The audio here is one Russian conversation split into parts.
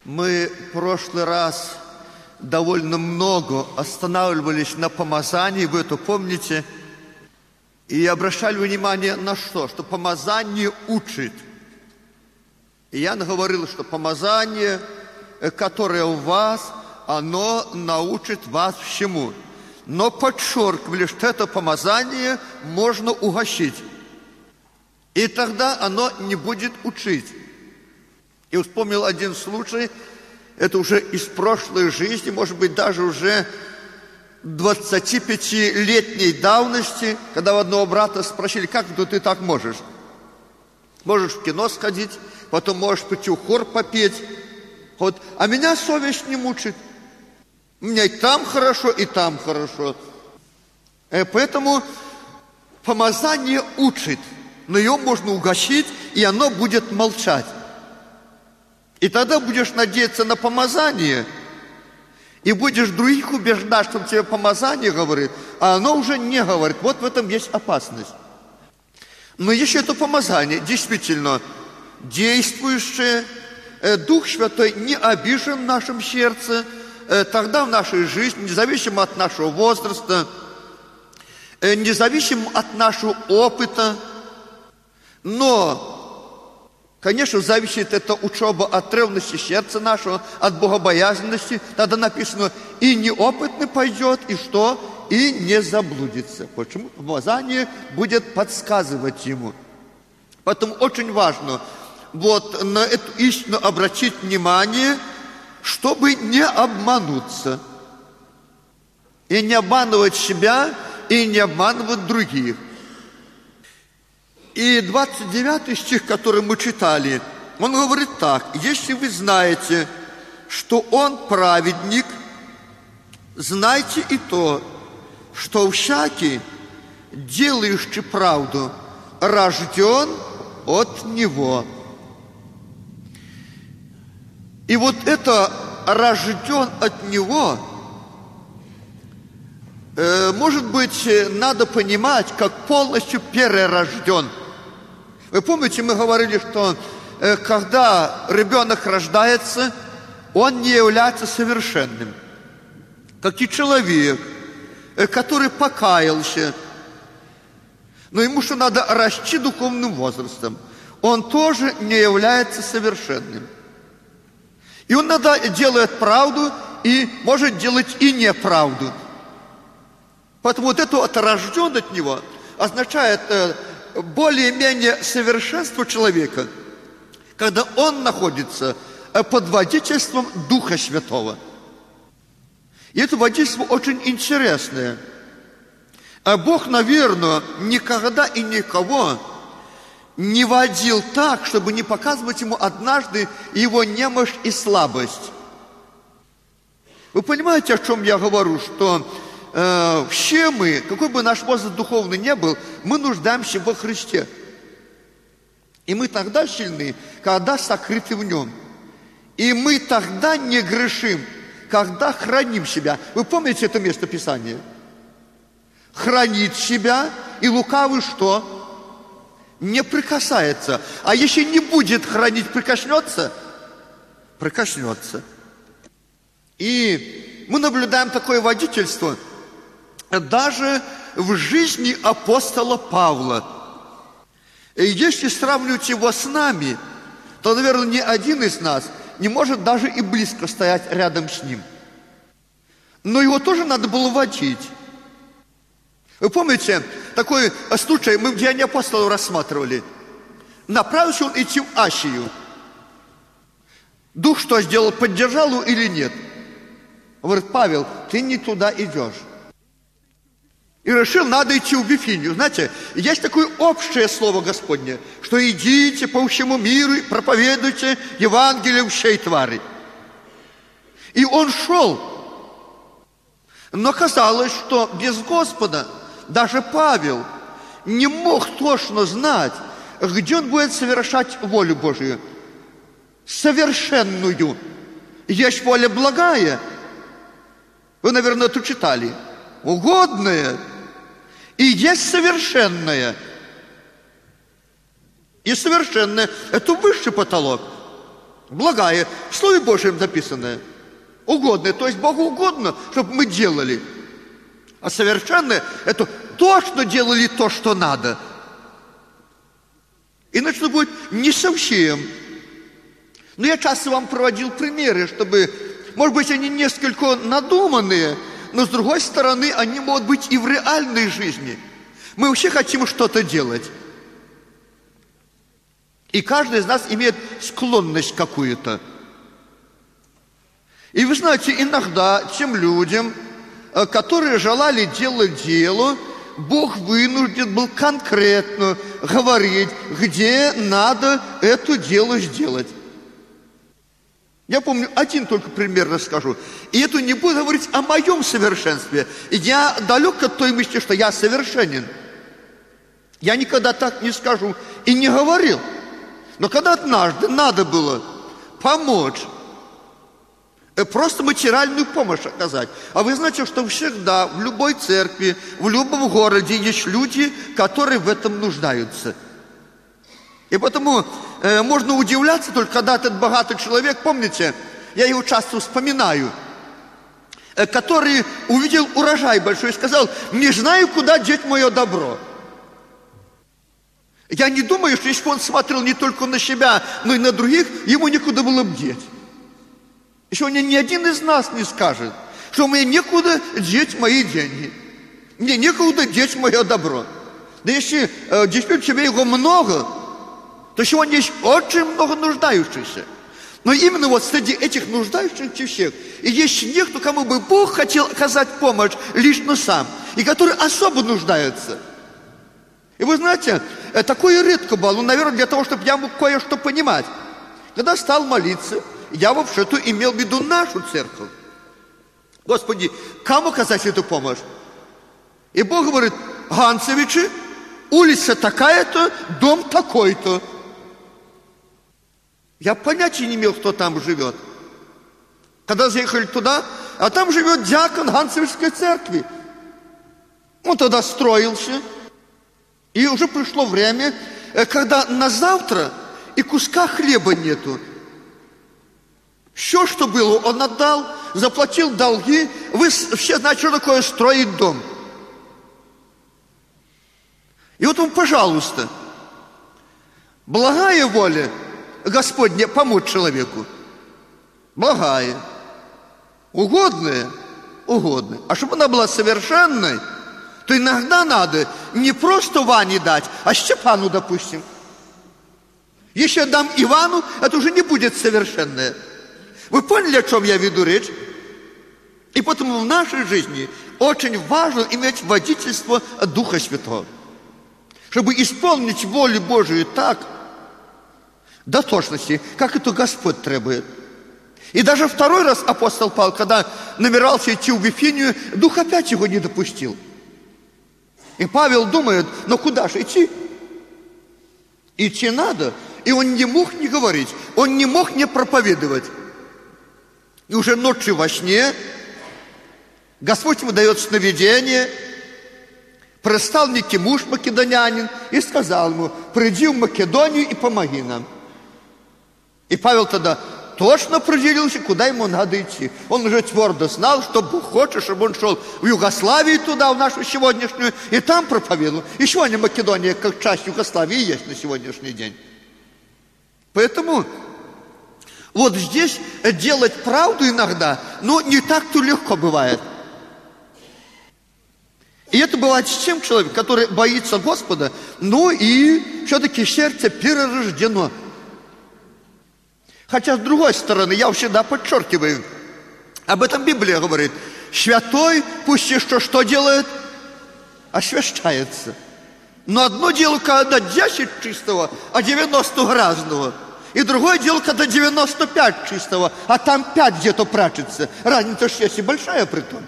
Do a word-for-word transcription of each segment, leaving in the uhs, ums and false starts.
Мы в прошлый раз довольно много останавливались на помазании, вы это помните, и обращали внимание на что? Что помазание учит. И я говорил, что помазание, которое у вас, оно научит вас всему. Но подчеркивали, что это помазание можно угощить. И тогда оно не будет учить. И вспомнил один случай, это уже из прошлой жизни, может быть, даже уже двадцатипятилетней давности, когда у одного брата спросили, как ты так можешь? Можешь в кино сходить, потом можешь пойти в хор попеть. Вот. А меня совесть не мучит. У меня и там хорошо, и там хорошо. И поэтому помазание учит, но ее можно угощить, и оно будет молчать. И тогда будешь надеяться на помазание, и будешь других убеждать, что тебе помазание говорит, а оно уже не говорит. Вот в этом есть опасность. Но если это помазание действительно действующее, Дух Святой не обижен в нашем сердце, тогда в нашей жизни, независимо от нашего возраста, независимо от нашего опыта, но конечно, зависит эта учеба от ревности сердца нашего, от богобоязненности. Тогда написано, и неопытный пойдет, и что? И не заблудится. Почему? Помазание будет подсказывать ему. Поэтому очень важно вот на эту истину обратить внимание, чтобы не обмануться. И не обманывать себя, и не обманывать других. И двадцать девятый стих, который мы читали, он говорит так: если вы знаете, что он праведник, знайте и то, что всякий, делающий правду, рожден от него. И вот это рожден от него, э, может быть, надо понимать, как полностью перерожден. Вы помните, мы говорили, что э, когда ребенок рождается, он не является совершенным. Как и человек, э, который покаялся, но ему что надо расти духовным возрастом, он тоже не является совершенным. И он иногда делает правду и может делать и неправду. Поэтому вот это вот рожден от него означает э, более-менее совершенство человека, когда он находится под водительством Духа Святого. И это водительство очень интересное. А Бог, наверное, никогда и никого не водил так, чтобы не показывать ему однажды его немощь и слабость. Вы понимаете, о чем я говорю, что э, все мы, какой бы наш возраст духовный ни был, мы нуждаемся во Христе. И мы тогда сильны, когда сокрыты в Нем. И мы тогда не грешим, когда храним себя. Вы помните это место Писания? Хранит себя, и лукавый что? Не прикасается. А если не будет хранить, прикоснется? Прикоснется. И мы наблюдаем такое водительство даже в жизни апостола Павла. И если сравнивать его с нами, то, наверное, ни один из нас не может даже и близко стоять рядом с ним. Но его тоже надо было водить. Вы помните, такой случай, мы в Деяниях апостолов рассматривали. Направился он идти в Асию. Дух что сделал, поддержал его или нет? Говорит, Павел, ты не туда идешь. И решил, надо идти в Вифинию. Знаете, есть такое общее слово Господне, что идите по всему миру и проповедуйте Евангелие всей твари. И он шел. Но казалось, что без Господа даже Павел не мог точно знать, где он будет совершать волю Божию. Совершенную. Есть воля благая. Вы, наверное, это читали. Угодная. И есть совершенная. И совершенная – это высший потолок. благая, в Слове Божьем записанное, угодное, то есть Богу угодно, чтобы мы делали. А совершенное – это точно делали то, что надо. Иначе это будет не совсем. Но я часто вам проводил примеры, чтобы, может быть, они несколько надуманные, но с другой стороны, они могут быть и в реальной жизни. Мы вообще хотим что-то делать. И каждый из нас имеет склонность какую-то. И вы знаете, иногда тем людям, которые желали делать дело, Бог вынужден был конкретно говорить, где надо это дело сделать. Я помню, один только пример расскажу. И это не буду говорить о моем совершенстве. Я далек от той мысли, что я совершенен. Я никогда так не скажу и не говорил. Но когда однажды надо было помочь, просто материальную помощь оказать. А вы знаете, что всегда в любой церкви, в любом городе есть люди, которые в этом нуждаются. И потому э, можно удивляться только, когда этот богатый человек, помните, я его часто вспоминаю, э, который увидел урожай большой и сказал: не знаю, куда деть мое добро. Я не думаю, что если бы он смотрел не только на себя, но и на других, ему некуда было бы деть. Еще ни один из нас не скажет, что мне некуда деть мои деньги, мне некуда деть мое добро. Да если э, действительно тебе его много, то сегодня есть очень много нуждающихся. Но именно вот среди этих нуждающихся всех и есть некто, кому бы Бог хотел оказать помощь лично сам, и который особо нуждается. И вы знаете, такое редко было, ну, наверное, для того, чтобы я мог кое-что понимать. Когда стал молиться, я вообще-то имел в виду нашу церковь. Господи, кому оказать эту помощь? И Бог говорит: Ганцевичи, улица такая-то, дом такой-то. Я понятия не имел, кто там живет. Когда заехали туда, а там живет диакон Ганцевичской церкви. Он тогда строился. И уже пришло время, когда на завтра и куска хлеба нету. Все, что было, он отдал, заплатил долги. Вы все знаете, что такое строить дом. И вот он, пожалуйста, благая воля Господня помочь человеку. Благая. Угодная? Угодная. А чтобы она была совершенной, то иногда надо не просто Ване дать, а Степану, допустим. Если я дам Ивану, это уже не будет совершенное. Вы поняли, о чем я веду речь? И потому в нашей жизни очень важно иметь водительство Духа Святого, чтобы исполнить волю Божию так, до точности, как это Господь требует. И даже второй раз апостол Павел, когда намерался идти в Вифинию, Дух опять его не допустил. И Павел думает: ну куда же идти? Идти надо. И он не мог не говорить, он не мог не проповедовать. И уже ночью во сне Господь ему дает сновидение. Пристал некий муж македонянин и сказал ему: приди в Македонию и помоги нам. И Павел тогда точно определился, куда ему надо идти. Он уже твердо знал, что Бог хочет, чтобы он шел в Югославию туда, в нашу сегодняшнюю, и там проповедовал. И сегодня Македония, как часть Югославии, есть на сегодняшний день. Поэтому вот здесь делать правду иногда, но не так-то легко бывает. И это бывает с тем человеком, который боится Господа, но и все-таки сердце перерождено. Хотя, с другой стороны, я всегда подчеркиваю, об этом Библия говорит: святой пусть еще что делает? Освящается. Но одно дело, когда десять чистого, а девяносто грязного. И другое дело, когда девяносто пять чистого, а там пять где-то прячется. Разница же есть и большая при том.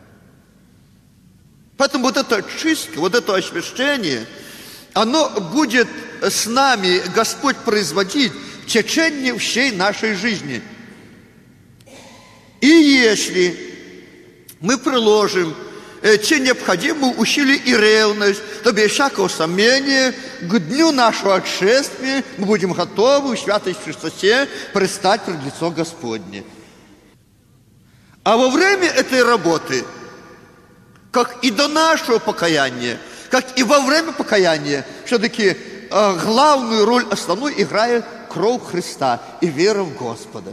Поэтому вот эта чистка, вот это освящение, оно будет с нами Господь производить в течение всей нашей жизни. И если мы приложим чи необходимо усилие и ревность, то без всякого сомнения к дню нашего отшествия мы будем готовы в святости Христосе предстать пред лицо Господне. А во время этой работы, как и до нашего покаяния, как и во время покаяния, все-таки э, главную роль основную играет кровь Христа и вера в Господа.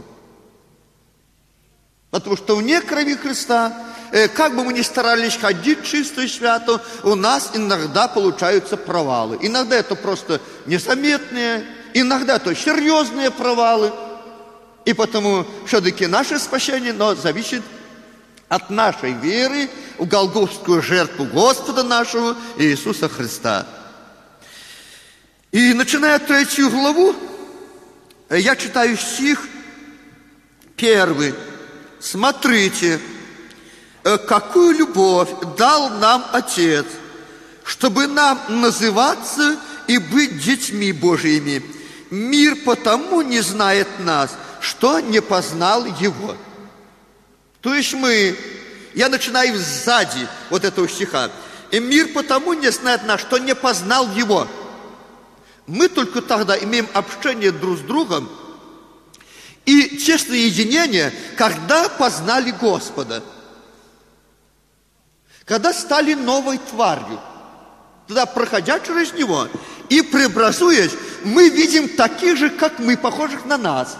Потому что вне крови Христа, э, как бы мы ни старались ходить чисто и свято, у нас иногда получаются провалы. Иногда это просто незаметные, иногда это серьезные провалы. И потому все-таки наше спасение, но зависит от нашей веры в голгофскую жертву Господа нашего Иисуса Христа. И начиная третью главу, я читаю стих первый. «Смотрите, какую любовь дал нам Отец, чтобы нам называться и быть детьми Божьими. Мир потому не знает нас, что не познал Его». То есть мы, я начинаю сзади вот этого стиха. «И мир потому не знает нас, что не познал Его». Мы только тогда имеем общение друг с другом и честное единение, когда познали Господа. Когда стали новой тварью. Тогда, проходя через Него и преобразуясь, мы видим таких же, как мы, похожих на нас.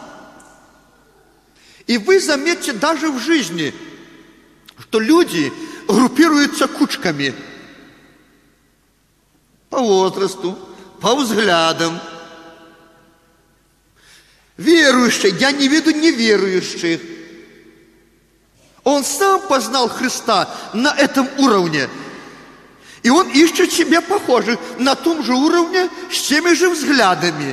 И вы заметите даже в жизни, что люди группируются кучками по возрасту, по взглядам. Верующие, я не виду неверующих. Он сам познал Христа на этом уровне. И он ищет себе похожих на том же уровне с теми же взглядами.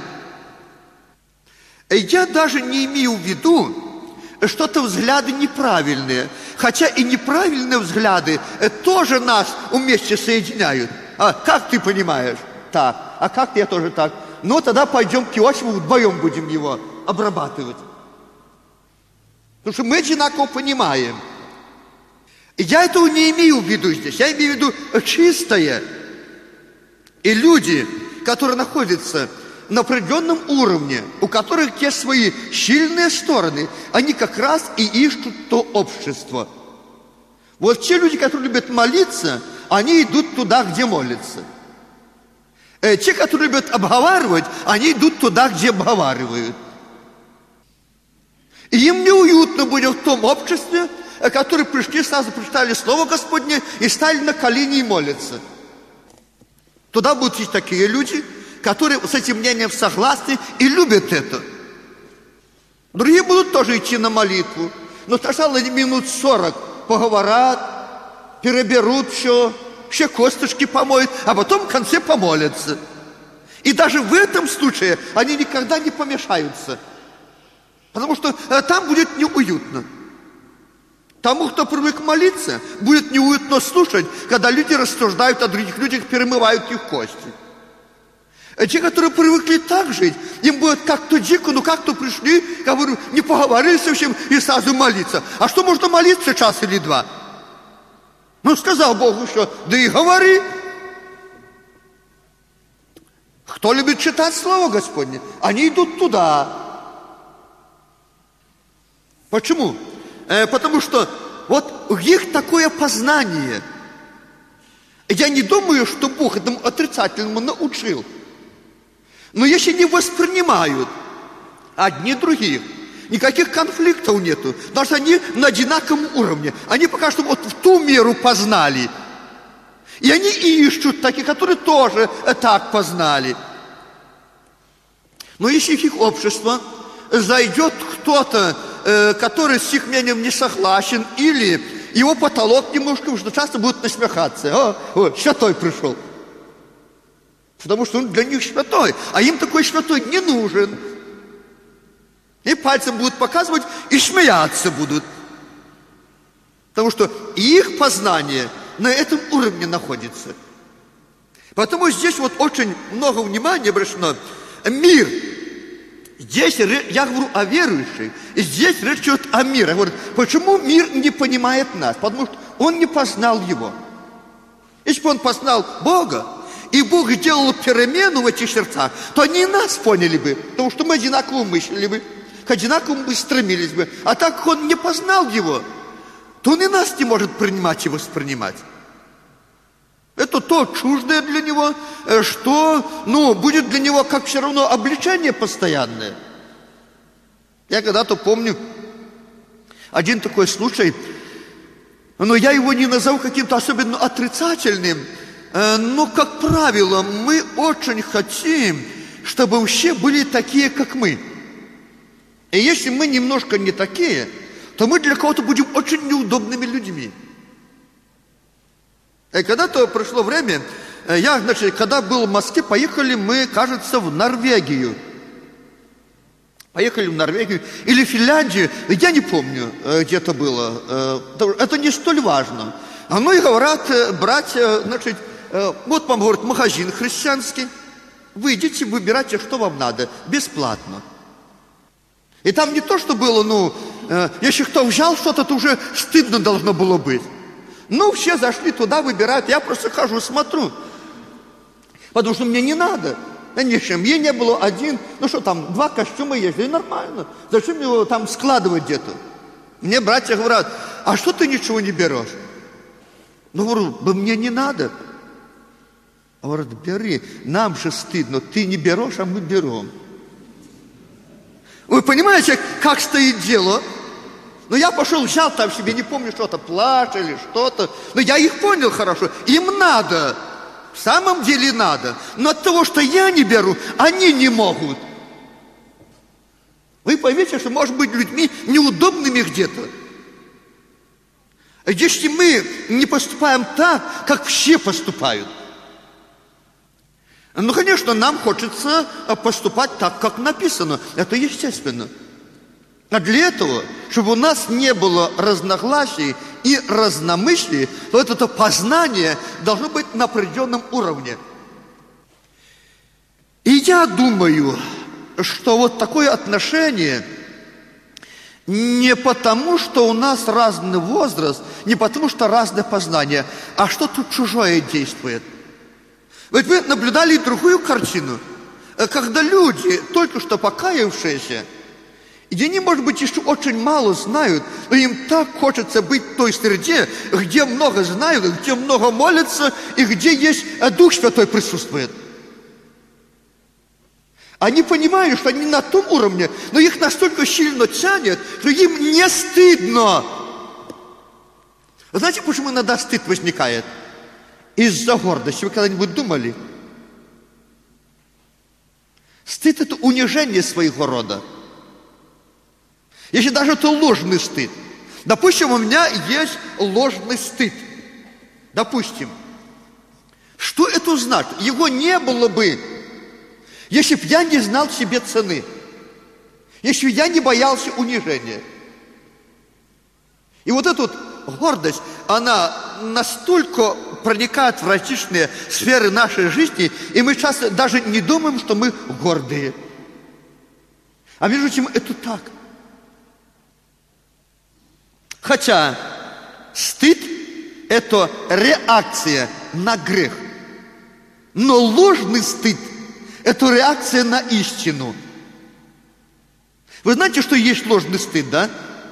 Я даже не имею в виду что-то взгляды неправильные. Хотя и неправильные взгляды тоже нас вместе соединяют. А как ты понимаешь? Так. А как я тоже так? Ну, тогда пойдем к Иосифу, вдвоем будем его обрабатывать. Потому что мы одинаково понимаем. И я этого не имею в виду здесь. Я имею в виду чистое. И люди, которые находятся на определенном уровне, у которых есть свои сильные стороны, они как раз и ищут то общество. Вот те люди, которые любят молиться, они идут туда, где молятся. Те, которые любят обговаривать, они идут туда, где обговаривают. И им неуютно будет в том обществе, которые пришли, сразу прочитали Слово Господне и стали на колени и молятся. Туда будут идти такие люди, которые с этим мнением согласны и любят это. Другие будут тоже идти на молитву, но сначала минут сорок поговорят, переберут все, все косточки помоют, а потом в конце помолятся. И даже в этом случае они никогда не помешаются, потому что там будет неуютно. Тому, кто привык молиться, будет неуютно слушать, когда люди рассуждают о других людях, перемывают их кости. А те, которые привыкли так жить, им будет как-то дико, ну как-то пришли, говорю, не поговорили совсем и сразу молиться. А что можно молиться час или два? Ну, сказал Богу, что да и говори. Кто любит читать Слово Господне, они идут туда. Почему? Э, потому что вот у них такое познание. Я не думаю, что Бог этому отрицательному научил. Но если не воспринимают одни других, никаких конфликтов нету, потому что они на одинаковом уровне. Они пока что вот в ту меру познали. И они ищут таких, которые тоже так познали. Но если в их общество зайдет кто-то, э, который с их мнением не согласен, или его потолок немножко, уже часто будут насмехаться. О, о, святой пришел. Потому что он для них святой, а им такой святой не нужен. И пальцем будут показывать, и смеяться будут. Потому что их познание на этом уровне находится. Поэтому здесь вот очень много внимания обращено. Мир. Здесь я говорю о верующих. И здесь речь идет о мире. Я говорю, почему мир не понимает нас? Потому что он не познал его. Если бы он познал Бога, и Бог сделал перемену в этих сердцах, то они и нас поняли бы, потому что мы одинаково мыслили бы, к одинаковому мы стремились бы. А так как он не познал его, то он и нас не может принимать и воспринимать. Это то чуждое для него, что, ну, будет для него как все равно обличение постоянное. Я когда-то помню один такой случай, но я его не назову каким-то особенно отрицательным, но, как правило, мы очень хотим, чтобы все были такие, как мы. И если мы немножко не такие, то мы для кого-то будем очень неудобными людьми. И когда-то пришло время, я, значит, когда был в Москве, поехали мы, кажется, в Норвегию. Поехали в Норвегию или Финляндию, я не помню, где это было. Это не столь важно. Ну и говорят, братья, значит, вот вам, говорят, магазин христианский, вы идите, выбирайте, что вам надо, бесплатно. И там не то, что было, ну, если кто взял что-то, то уже стыдно должно было быть. Ну, все зашли туда, выбирают, я просто хожу, смотрю. Потому что мне не надо. Ни семьи не было, один, ну что там, два костюма есть, и нормально. Зачем его там складывать где-то? Мне братья говорят, а что ты ничего не берешь? Ну, говорю, да мне не надо. Говорят, бери, нам же стыдно, ты не берешь, а мы берем. Вы понимаете, как стоит дело? Ну, я пошел, взял там себе, не помню, что-то, плащ или что-то. Но я их понял хорошо, им надо. В самом деле надо. Но от того, что я не беру, они не могут. Вы поймете, что может быть людьми неудобными где-то. Если мы не поступаем так, как все поступают. Ну, конечно, нам хочется поступать так, как написано. Это естественно. А для этого, чтобы у нас не было разногласий и разномыслий, то это познание должно быть на определенном уровне. И я думаю, что вот такое отношение не потому, что у нас разный возраст, не потому, что разное познание, а что тут чужое действует. Ведь вы наблюдали другую картину, когда люди, только что покаявшиеся, и они, может быть, еще очень мало знают, но им так хочется быть в той среде, где много знают, где много молятся, и где есть Дух Святой присутствует. Они понимают, что они на том уровне, но их настолько сильно тянет, что им не стыдно. Вы знаете, почему иногда стыд возникает? Из-за гордости. Вы когда-нибудь думали? Стыд – это унижение своего рода. Если даже это ложный стыд. Допустим, у меня есть ложный стыд. Допустим. Что это значит? Его не было бы, если бы я не знал себе цены. Если бы я не боялся унижения. И вот эта вот гордость, она настолько проникает в различные сферы нашей жизни, и мы часто даже не думаем, что мы гордые. А между тем это так. Хотя стыд – это реакция на грех. Но ложный стыд – это реакция на истину. Вы знаете, что есть ложный стыд, да?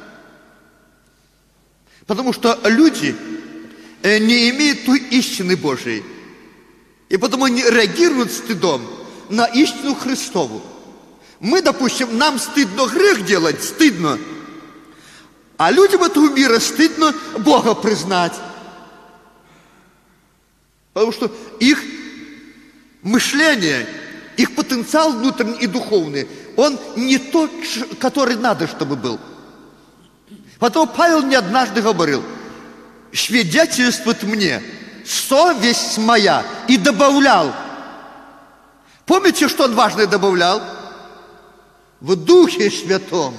Потому что люди не имеют той истины Божией. И потому они реагируют стыдом на истину Христову. Мы, допустим, нам стыдно грех делать, стыдно. А людям этого мира стыдно Бога признать. Потому что их мышление, их потенциал внутренний и духовный, он не тот, который надо, чтобы был. Потом Павел мне однажды говорил, свидетельствует мне совесть моя, и добавлял. Помните, что он важное добавлял? В Духе Святом.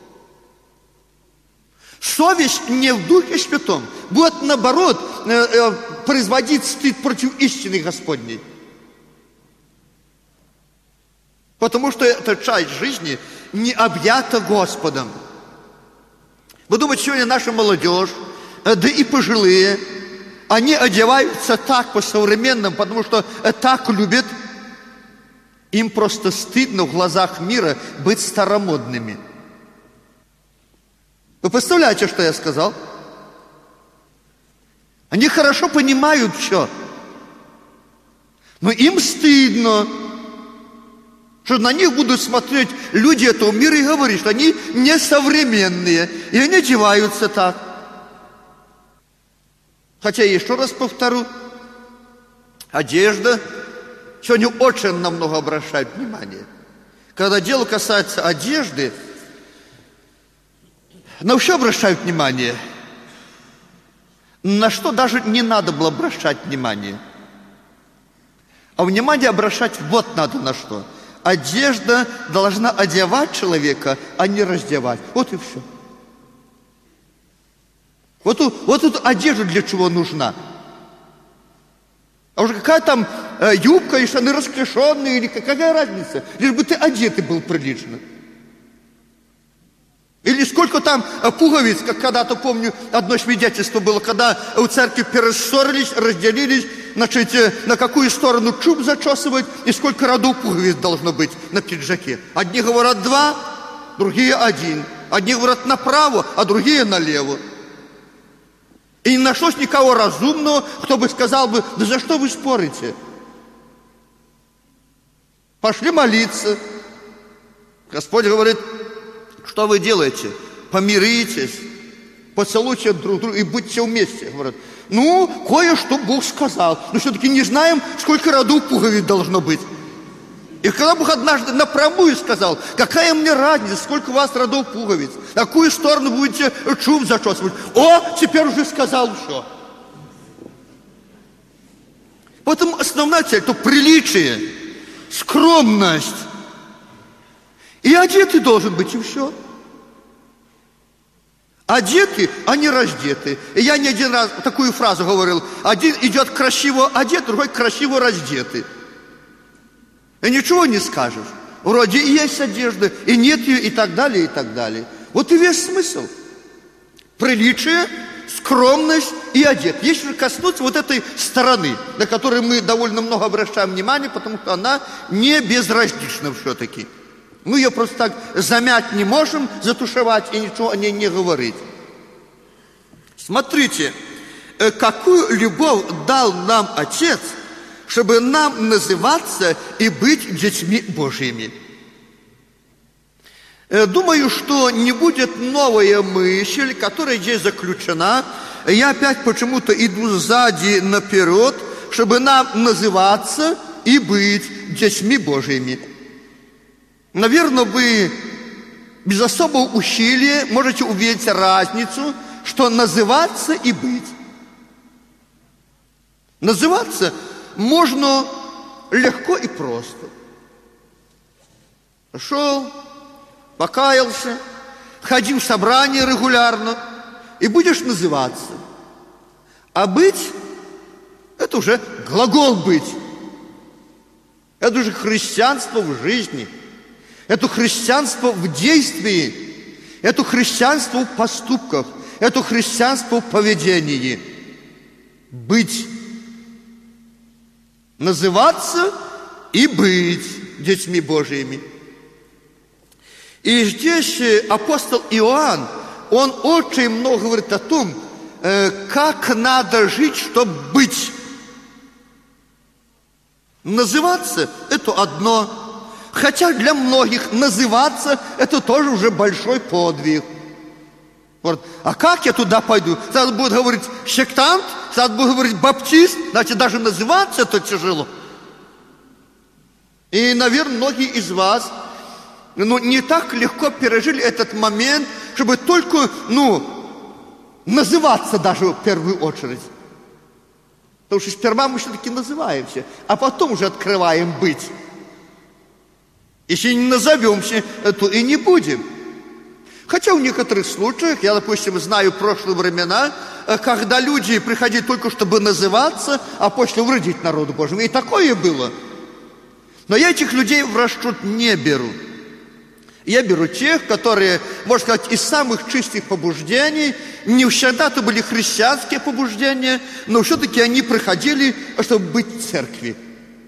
Совесть не в Духе Святом будет, наоборот, производить стыд против истины Господней. Потому что эта часть жизни не объята Господом. Вы думаете, сегодня наша молодежь, да и пожилые, Они одеваются так по-современному, потому что так любят. Им просто стыдно в глазах мира быть старомодными. Вы представляете, что я сказал? Они хорошо понимают все. Но им стыдно, что на них будут смотреть люди этого мира и говорить, что они несовременные. И они одеваются так. Хотя, еще раз повторю, одежда сегодня очень на много обращает внимание. Когда дело касается одежды, на все обращают внимание, на что даже не надо было обращать внимание. А внимание обращать вот надо на что. Одежда должна одевать человека, а не раздевать. Вот и все. Вот, вот тут одежда для чего нужна. А уже какая там э, юбка и штаны расклешенные, или какая разница? Лишь бы ты одетый был прилично. Или сколько там э, пуговиц, как когда-то, помню, одно свидетельство было, когда у церкви перессорились, разделились, значит, э, на какую сторону чуб зачесывать, и сколько родов пуговиц должно быть на пиджаке. Одни говорят два, другие один. Одни говорят направо, а другие налево. И не нашлось никого разумного, кто бы сказал бы, да за что вы спорите? Пошли молиться. Господь говорит, что вы делаете? Помиритесь, поцелуйте друг друга и будьте вместе. Говорят, ну, кое-что Бог сказал. Но все-таки не знаем, сколько родов пуговиц должно быть. И когда Бог однажды напрямую сказал, какая мне разница, сколько у вас родов пуговиц, на какую сторону будете чуб зачесывать. О, теперь уже сказал все. Поэтому основная цель – это приличие, скромность. И одетый должен быть, и все. Одеты, а не раздеты. И я не один раз такую фразу говорил. Один идет красиво одет, другой красиво раздетый. И ничего не скажешь. Вроде и есть одежда, и нет ее, и так далее, и так далее. Вот и весь смысл. Приличие, скромность и одет. Если коснуться вот этой стороны, на которой мы довольно много обращаем внимание, потому что она не безразлична все-таки. Мы ее просто так замять не можем, затушевать и ничего о ней не говорить. Смотрите, какую любовь дал нам Отец, чтобы нам называться и быть детьми Божьими. Думаю, что не будет новая мысль, которая здесь заключена. Я опять почему-то иду сзади наперед, чтобы нам называться и быть детьми Божьими. Наверное, вы без особого усилия можете увидеть разницу, что называться и быть. Называться можно легко и просто. Пошел, покаялся, ходил в собрание регулярно, и будешь называться. А быть – это уже глагол «быть». Это уже христианство в жизни. Это христианство в действии. Это христианство в поступках. Это христианство в поведении. Быть. Называться и быть детьми Божьими. И здесь апостол Иоанн, он очень много говорит о том, как надо жить, чтобы быть. Называться – это одно. Хотя для многих называться – это тоже уже большой подвиг. Вот. А как я туда пойду? Сразу будет говорить сектант, сразу будет говорить баптист, значит, даже называться это тяжело. И, наверное, многие из вас ну, не так легко пережили этот момент, чтобы только, ну, называться даже в первую очередь. Потому что сперва мы все-таки называемся, а потом уже открываем быть. Если не назовемся, то и не будем. Хотя в некоторых случаях, я, допустим, знаю прошлые времена, когда люди приходили только чтобы называться, а после вредить народу Божьему. И такое было. Но я этих людей в расчет не беру. Я беру тех, которые, можно сказать, из самых чистых побуждений, не всегда это были христианские побуждения, но все-таки они приходили, чтобы быть в церкви.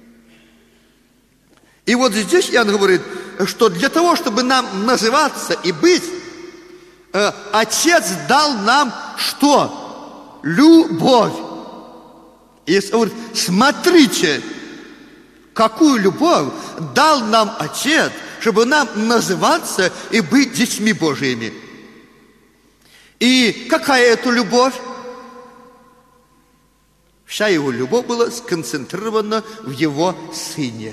И вот здесь Иоанн говорит, что для того, чтобы нам называться и быть, э, Отец дал нам что? Любовь. И говорит, смотрите, какую любовь дал нам Отец, чтобы нам называться и быть детьми Божьими. И какая это любовь? Вся его любовь была сконцентрирована в его Сыне.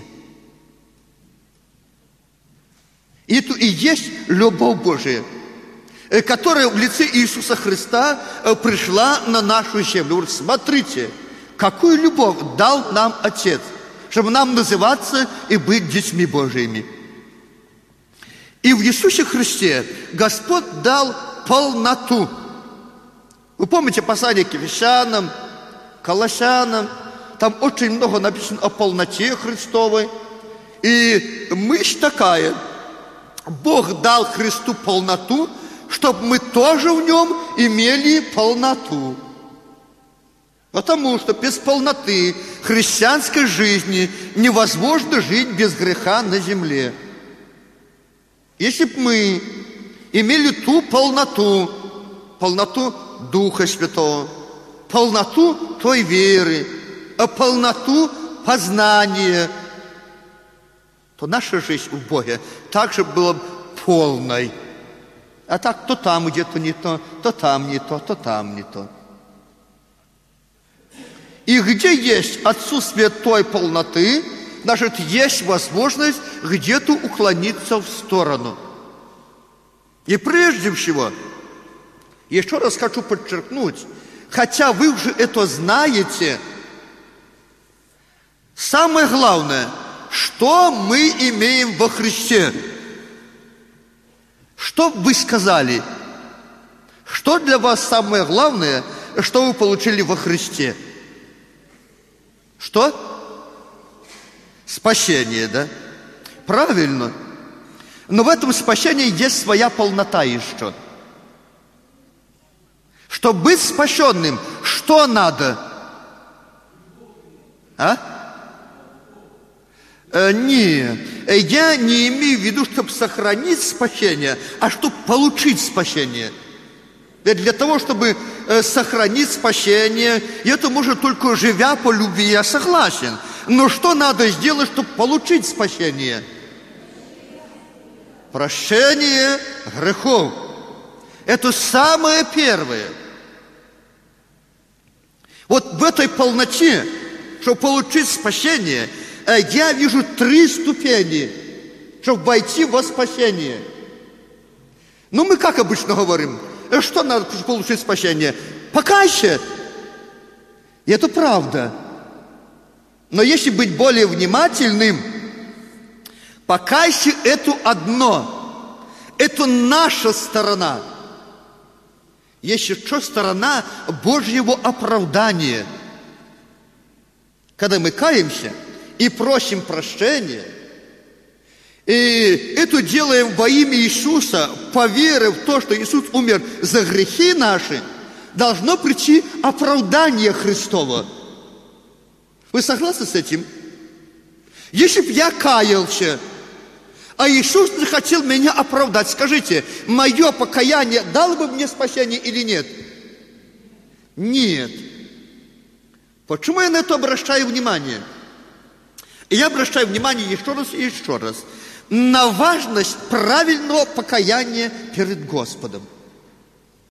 И это и есть любовь Божия, которая в лице Иисуса Христа пришла на нашу землю. Говорит, смотрите, какую любовь дал нам Отец, чтобы нам называться и быть детьми Божьими. И в Иисусе Христе Господь дал полноту. Вы помните послание к Ефесянам, Колоссянам, там очень много написано о полноте Христовой. И мысль такая, Бог дал Христу полноту, чтобы мы тоже в нем имели полноту. Потому что без полноты христианской жизни невозможно жить без греха на земле. Если бы мы имели ту полноту, полноту Духа Святого, полноту той веры, полноту познания, то наша жизнь у Бога также была бы полной. А так то там где-то не то, то там не то, то там не то. И где есть отсутствие той полноты, значит, есть возможность где-то уклониться в сторону. И прежде всего, еще раз хочу подчеркнуть, хотя вы уже это знаете, самое главное, что мы имеем во Христе. Что вы сказали? Что для вас самое главное, что вы получили во Христе? Что? Спасение, да? Правильно. Но в этом спасении есть своя полнота еще. Чтобы быть спасенным, что надо? А? Э, не, я не имею в виду, чтобы сохранить спасение, а чтобы получить спасение. Ведь для того, чтобы э, сохранить спасение, это может только живя по любви, я согласен. Но что надо сделать, чтобы получить спасение? Прощение грехов. Это самое первое. Вот в этой полноте, чтобы получить спасение, я вижу три ступени, чтобы войти во спасение. Ну, мы как обычно говорим, что надо, чтобы получить спасение? Покайся. И это правда. Но если быть более внимательным, покайся это одно. Это наша сторона. Есть еще сторона Божьего оправдания. Когда мы каемся и просим прощения, и это делаем во имя Иисуса, поверив в то, что Иисус умер за грехи наши, должно прийти оправдание Христово. Вы согласны с этим? Если бы я каялся, а Иисус захотел меня оправдать, скажите, мое покаяние дало бы мне спасение или нет? Нет. Почему я на это обращаю внимание? И я обращаю внимание еще раз и еще раз на важность правильного покаяния перед Господом.